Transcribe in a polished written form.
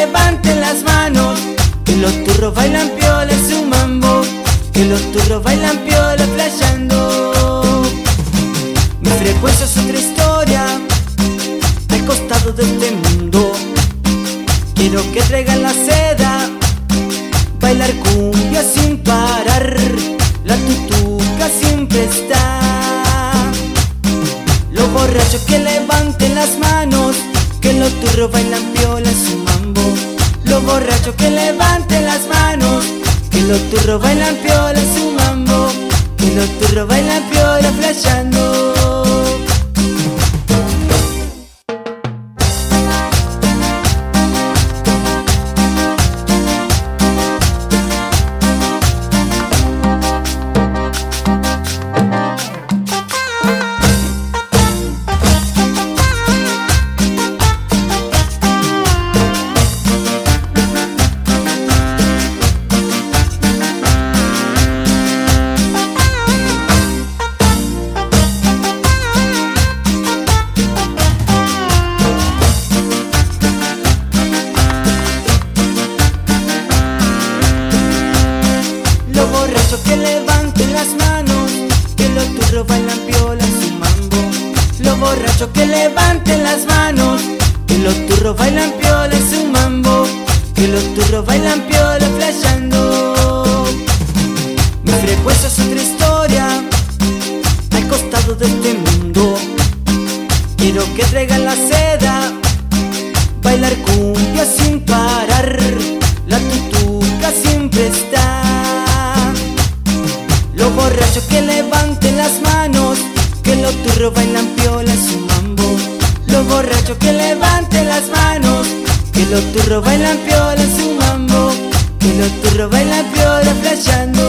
levanten las manos, que los turros bailan piola en su mambo, que los turros bailan piola flasheando. Mi frecuencia es otra historia, al costado de este mundo. Quiero que traigan la seda, bailar cumbia sin parar, la tutuca siempre está. Los borrachos que levanten las manos, que los turros bailan piola en su mambo. Los borrachos que levanten las manos, que los turros bailan piola en su mambo, que los turros bailan piola flasheando. Los borrachos que levanten las manos, que los turros bailan piola en su mambo. Los borrachos que levanten las manos, que los turros bailan piola en su mambo, que los turros bailan piola flasheando. Mi frecuencia es otra historia, al costado de este mundo. Quiero que traigan la seda, bailar cumbia sin parar, la tutuca siempre está. Los borrachos que levanten las manos, que los turros bailan piola en su mambo. Los borrachos que levanten las manos, que los turros bailan piola en su mambo, que los turros bailan piola flasheando.